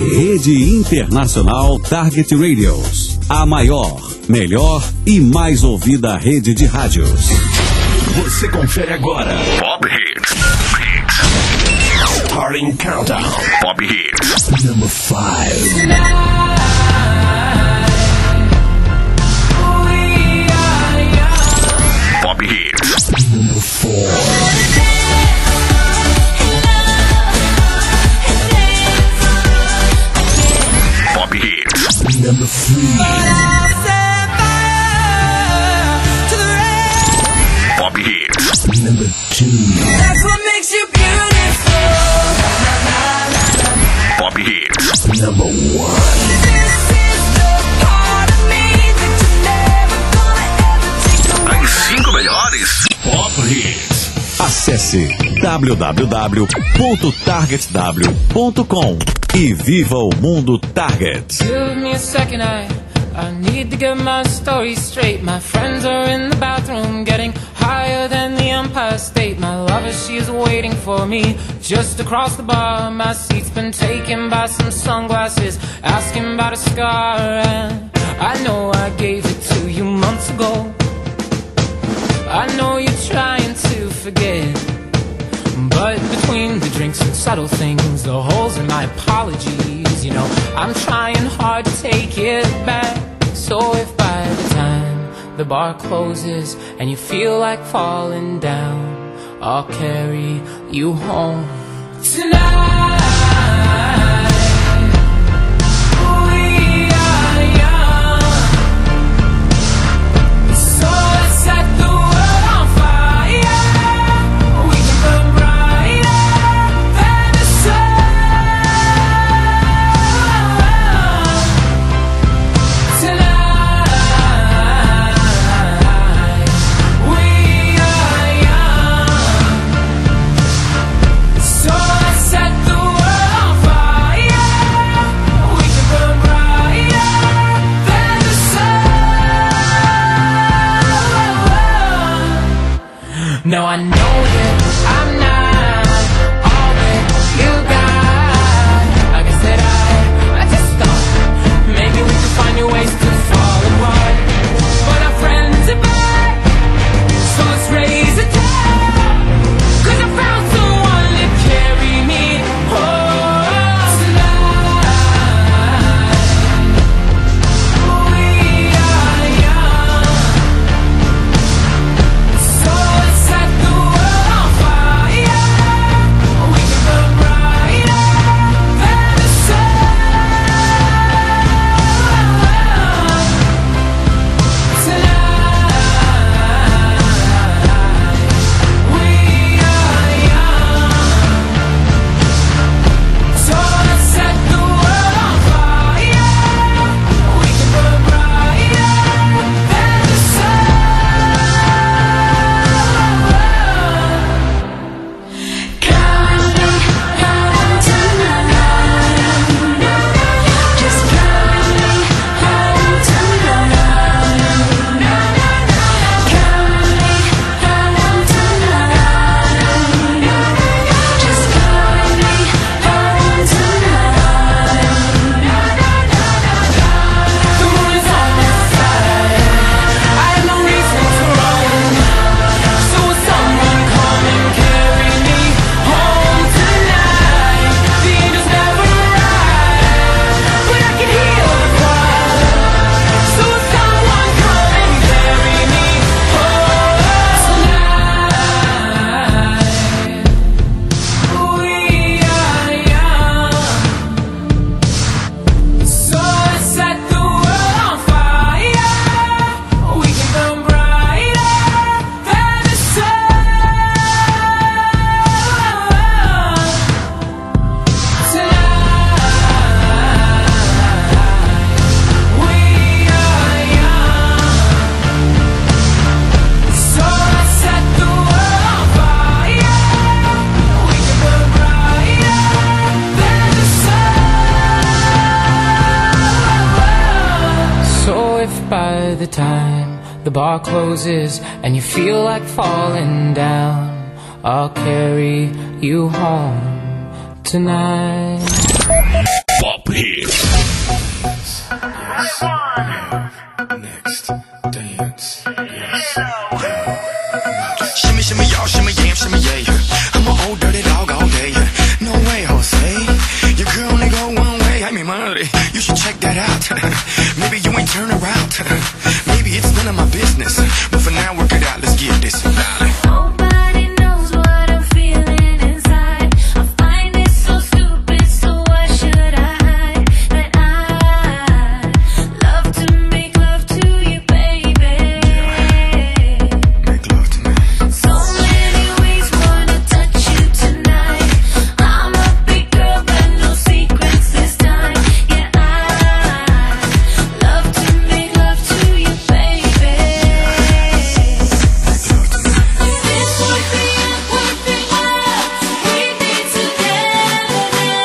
Rede Internacional Target Radios. A maior, melhor e mais ouvida rede de rádios. Você confere agora. Pop Hits. Starting Countdown. Pop Hits. Number 5. Pop Hits. Number 4. Pop Hits. Number 3. Pop Hits. Number 2. That's what makes you beautiful. Pop Hits. Number 1. This is the part of me that you're never gonna ever take away. As 5 melhores Pop Hits. Acesse www.targetw.com e viva o mundo Target. Give me a second, I need to get my story straight. My friends are in the bathroom getting higher than the Empire State. My lover, she's waiting for me just across the bar. My seat's been taken by some sunglasses, asking about a scar. And I know I gave it to you months ago. I know you're trying to forget, but between the drinks and subtle things, the holes in my apologies, you know, I'm trying hard to take it back. So if by the time the bar closes and you feel like falling down, I'll carry you home tonight. We are young, so let's set the world on fire. We can burn brighter than the sun tonight. We are young, so let's set the world on fire. We can burn brighter than the sun. Now I know that I'm not all that you got. I guess that I just thought maybe we could find new ways to fall apart. But our friends are back, so let's raise a toast. 'Cause I found someone to carry me home tonight. We are young, so let's set the world on fire. We can burn brighter than the sun tonight. We are young, so let's set the world on fire. We can burn brighter than the sun. The moon is on this side. I have no reason to run, so will someone come and carry me home tonight? The angels never arrive, but I can heal the choir. So will someone come and carry me home tonight? We are young, so let's set the world on fire. We can burn brighter than the sun tonight. We are young, so let's set the world on fire. We can burn brighter than the sun. So if by the time the bar closes and you feel like falling down, I'll carry you home tonight. Pop Hits. Next dance. Shimmy, shimmy, y'all, shimmy, yam, shimmy, yeah. I'm an old dirty dog all day. No way, Jose. Your girl only go one way. I mean, money. You should check that out. Maybe you ain't turn around. Maybe it's none of my business. But for now, work it out. Let's get this, darling. Nobody knows what I'm feeling inside. I find it so stupid, so why should I hide that I love to make love to you, baby. Make love to me. So many ways wanna touch you tonight. I'm a big girl, but no secrets this time. Yeah, I love to make love to you, baby. This would be a perfect world. We'd be together.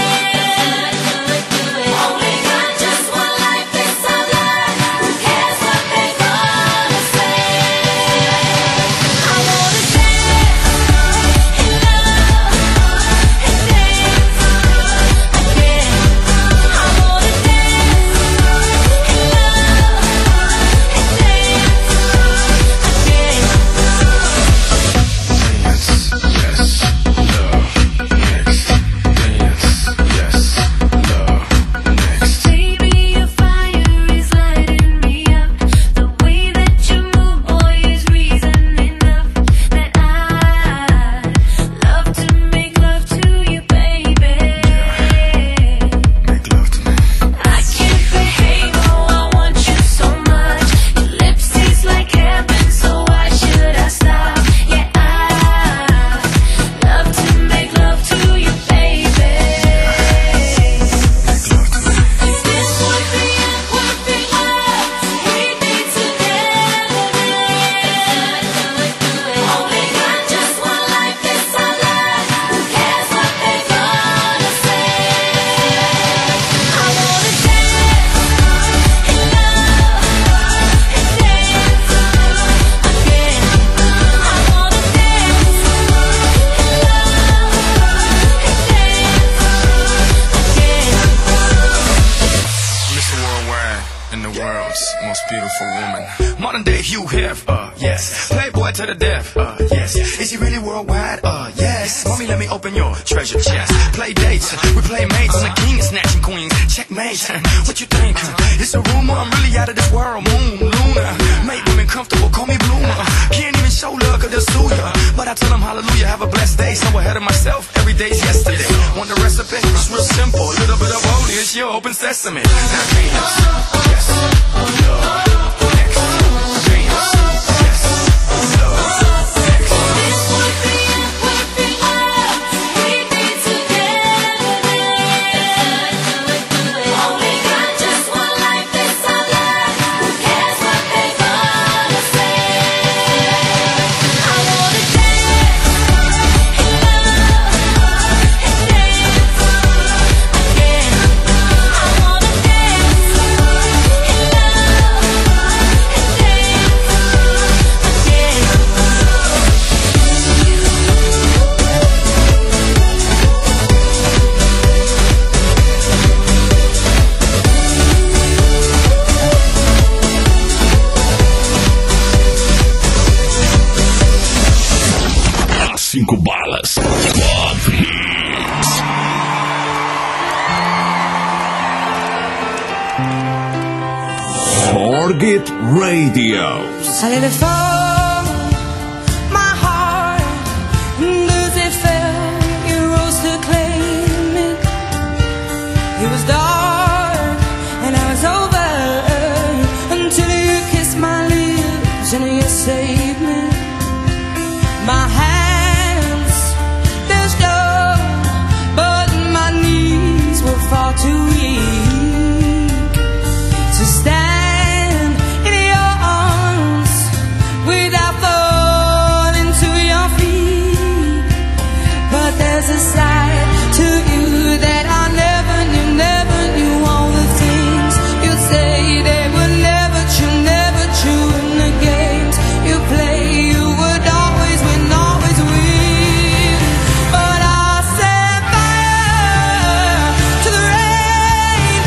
Only got just one life, it's our life. Who cares what they gonna say? I wanna dance in love and dance again. I wanna dance in love and dance again. Dance, yes, love, next. Dance, yes, love, next. Baby, your fire is lighting me up. The way that you move, boy, is reason enough that I love to make love to you, baby. Make love to me. I can't behave, oh, I want you so much. Your lips taste like heaven, so why should I stop? Yeah, I love to make love to you, baby. Make love to me. This would be a perfect world. We'd be together. Only got just one life, it's our life. Who cares what they gonna say? I wanna dance in love and dance again. I wanna dance in love and dance again. Mr. Worldwide and the world's most beautiful woman. Modern day Hugh Hef, yes. Playboy to the death, yes. Is he really worldwide? Yes. Mommy, let me open your treasure chest. Play dates, we play mates. I'm the king of snatching queens. Checkmate. What you think? It's a rumor. I'm really out of this world. Moon, Luna. Make women comfortable. Call me Bloomer. Can't even show love 'cause they'll sue ya. But I tell them hallelujah. Have a blessed day. So ahead of myself. Every day's yesterday. Want the recipe? It's real simple. A little bit of holy. It's your open sesame. Now dance. Yes. Love. Next. Dance. Yes. Love. Next. This would be a perfect world. We'd be together. Only got just one life, it's our life. Who cares what they gonna say? I wanna dance in love and dance again. I wanna dance in love Cinco balas. Pop Hits. Forget Radio. I let it fall, my heart, as it fell, it rose to claim it. It was dark and I was over until you kissed my lips and you saved me. My hands, they're strong, but my knees were far too weak to stand in your arms without falling to your feet. But there's a side to you that I never knew all the things you'd say. They were never true, in the games you play. You would always win, always win. But I set fire to the rain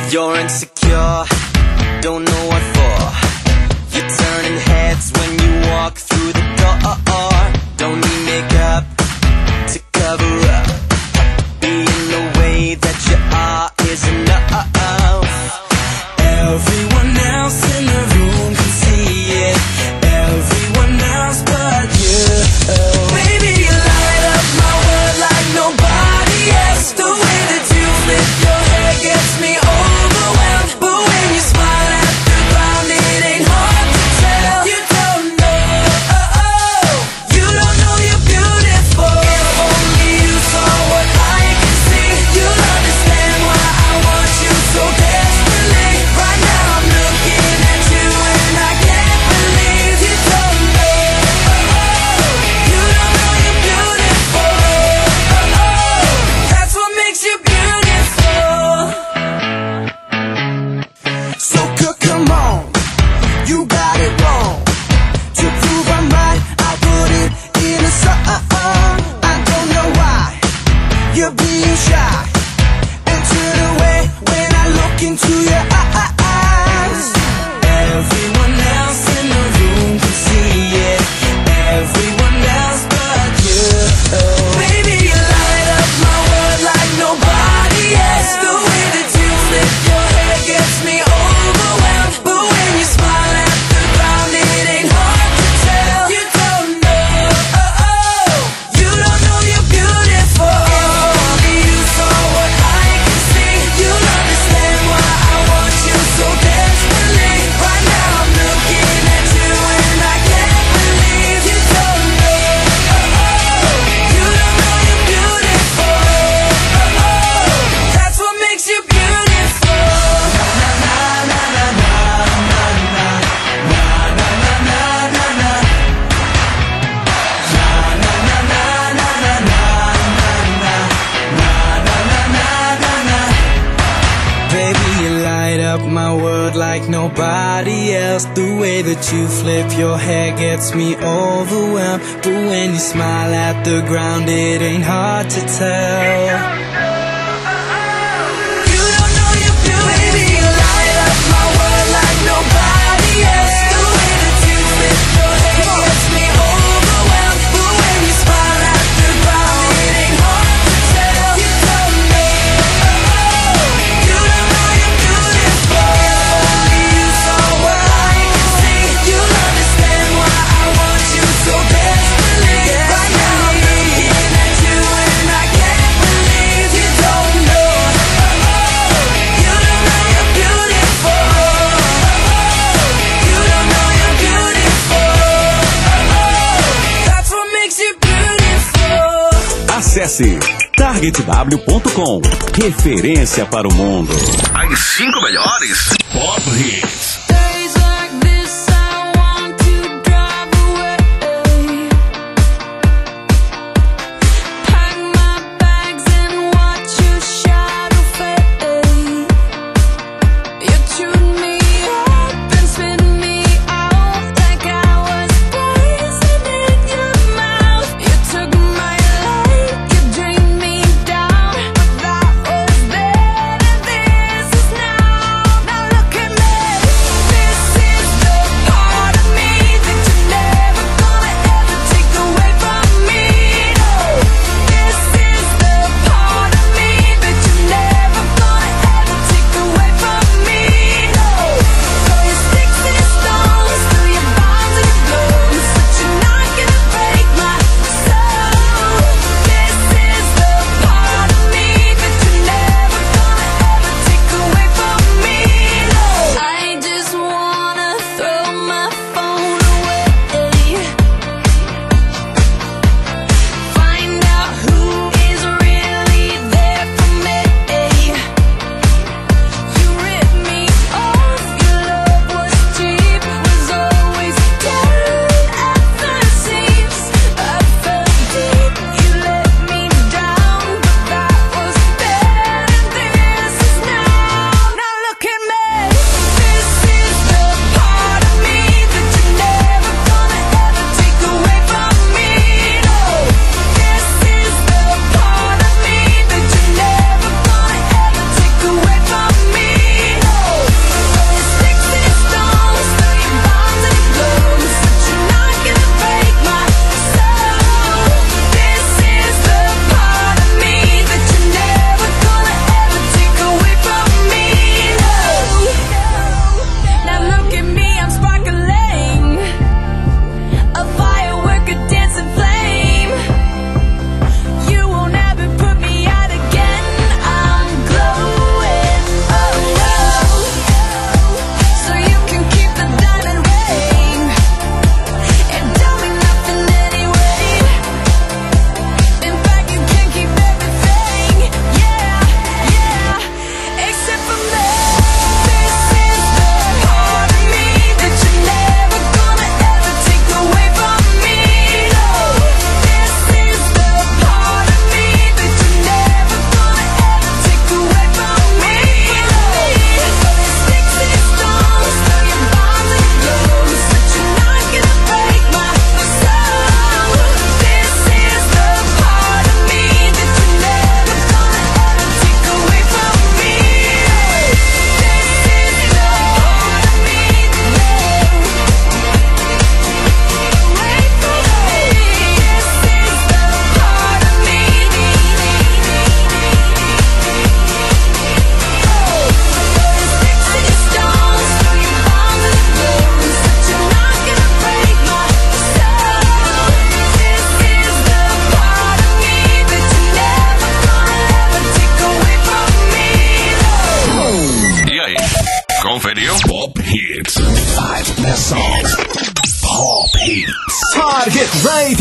You're insecure, don't know what for. You're turning heads when you walk through the door. Don't need makeup to cover up. Being the way that you are is enough. Everyone else in the room can see it. Everyone else but you. Baby, you light up my world like nobody else. The way that you flip your hair gets me overwhelmed. But when you smile at the ground, it ain't hard to tell. You don't know, you don't know you're beautiful. If only you saw what I can see, you'll understand why I want you so desperately. Right now I'm looking at you and I can't believe you don't know, you don't know you're beautiful. That's what makes you beautiful. So come on, you got it wrong. To prove I'm right, I put it in a song. I don't know why you're being shy and turn away when I look into your eyes. Everyone else in the room can see it. Everyone else but you. Baby, you light up my world like nobody else. The way that you flip your hair gets me overwhelmed. But when you smile at the ground, it ain't hard to tell. You don't know, you don't know you're beautiful. If only you saw what I can see, you'll understand why I want you so desperately. Right now I'm looking at you and I can't believe you don't know, you don't know you're beautiful. That's what makes you beautiful. Baby, you light up my world like nobody else. The way that you flip your hair gets me overwhelmed. But when you smile at the ground, it ain't hard to tell. You don't know you're beautiful. Baby, you light up my world like nobody else. The way that you flip your hair gets me overwhelmed. But when you smile at the ground, it ain't hard to tell. You don't know, you don't know you're beautiful. If only you saw what I can see, you'll understand why I want you so desperately. Right now I'm looking at you and I can't believe you don't know, you don't know you're beautiful. You don't know you're beautiful. That's what makes you beautiful. Acesse targetw.com. Referência para o mundo. As 5 melhores Pop Hits. Days like this, I want to drive away. Pack my bags and watch your shadow fade. You chewed me up and spit me out like I was poison in your mouth. You took my life, you drained me down, but that was then and this is now. Now look at me.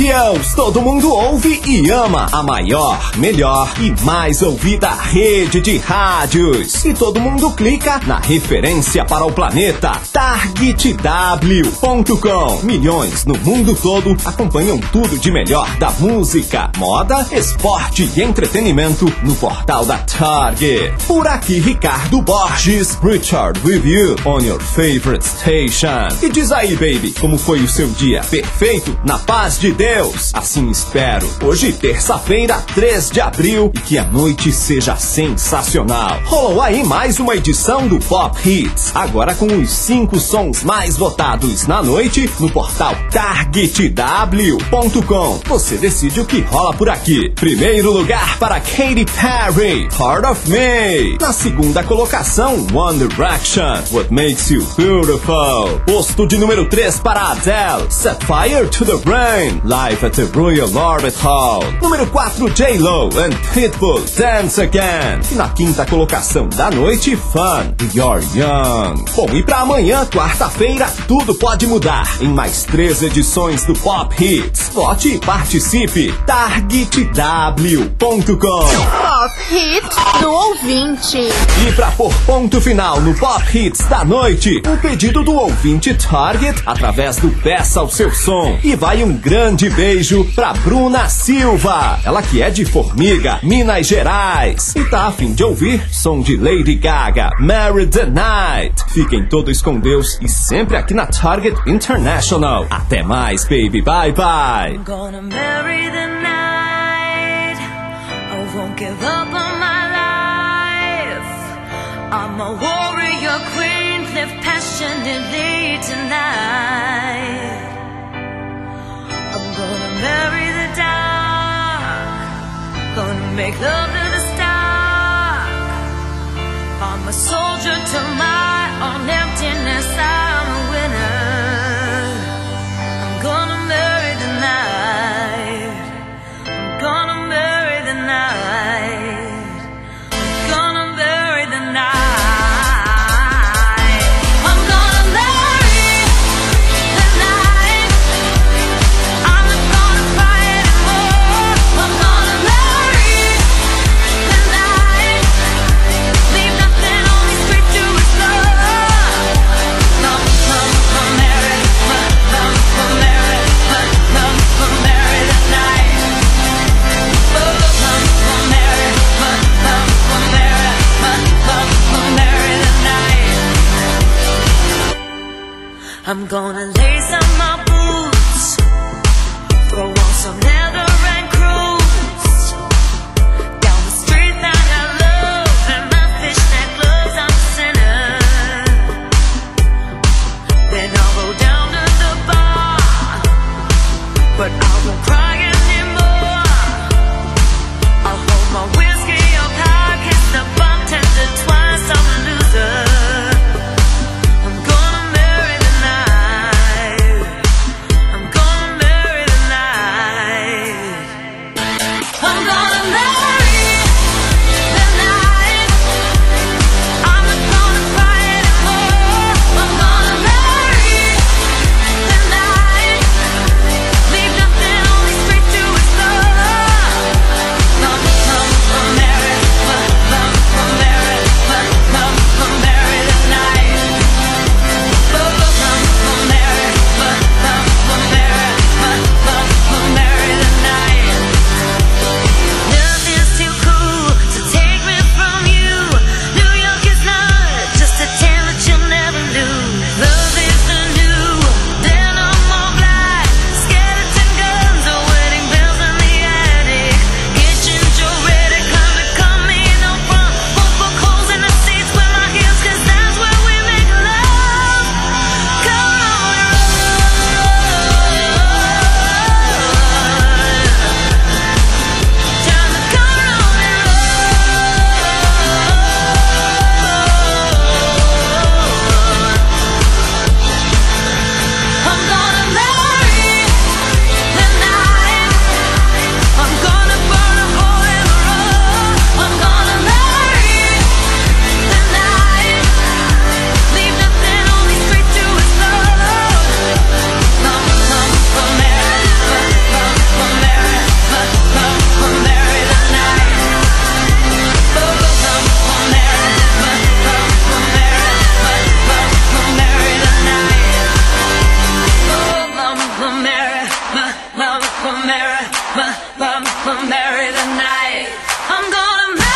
Deus, todo mundo ouve e ama a maior, melhor e mais ouvida rede de rádios. E todo mundo clica na referência para o planeta, targetw.com. Milhões no mundo todo acompanham tudo de melhor da música, moda, esporte e entretenimento no portal da Target. Por aqui, Ricardo Borges, Richard with you on your favorite station. E diz aí, baby, como foi o seu dia? Perfeito? Na paz de Deus? Assim espero. Hoje, terça-feira, 3 de abril, e que a noite seja sensacional. Rolou aí mais uma edição do Pop Hits, agora com os 5 sons mais votados na noite no portal targetw.com. Você decide o que rola por aqui. Primeiro lugar para Katy Perry, Part of Me. Na segunda colocação, One Direction, What Makes You Beautiful. Posto de número 3 para Adele, Set Fire to the Brain, Live at the Royal Albert Hall. Número 4, J-Lo and Pitbull, Dance Again. E na quinta colocação da noite, Fun, You're Young. Bom, e pra amanhã, quarta-feira, tudo pode mudar em mais 3 edições do Pop Hits. Vote e participe. targetw.com. Pop Hits do ouvinte. E pra pôr ponto final no Pop Hits da noite, o pedido do ouvinte Target através do Peça o Seu Som. E vai um grande beijo pra Bruna Silva, ela que é de Formiga, Minas Gerais, e tá a fim de ouvir som de Lady Gaga, Marry the Night. Fiquem todos com Deus e sempre aqui na Target International. Até mais, baby, bye bye. I'm gonna marry the night. I won't give up on my life. I'm a warrior queen, live passionately tonight. I'm gonna marry the dark, gonna make love to the stark. I'm a soldier to my own emptiness, I'm a winner. I'm gonna marry the night. I'm gonna marry the night. I'm gonna marry the night. I'm gonna marry the night. I'm not gonna cry anymore. I'm gonna marry the night. Leave nothing on me, sweet to his love. Love, marry, marry the night. Oh, marry the night. I'm gonna lace up my boots, throw on some leather and cruise down the street that I love, in my fishnet gloves, I'm a sinner. Then I'll go down to the bar, but I won't cry anymore. I'll hold my whiskey up high, kiss the bartender twice, I'm a loser. I'm gonna marry the night. marry tonight. I'm gonna marry.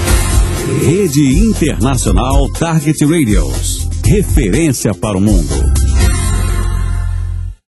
Rede Internacional Target Radios. Referência para o mundo.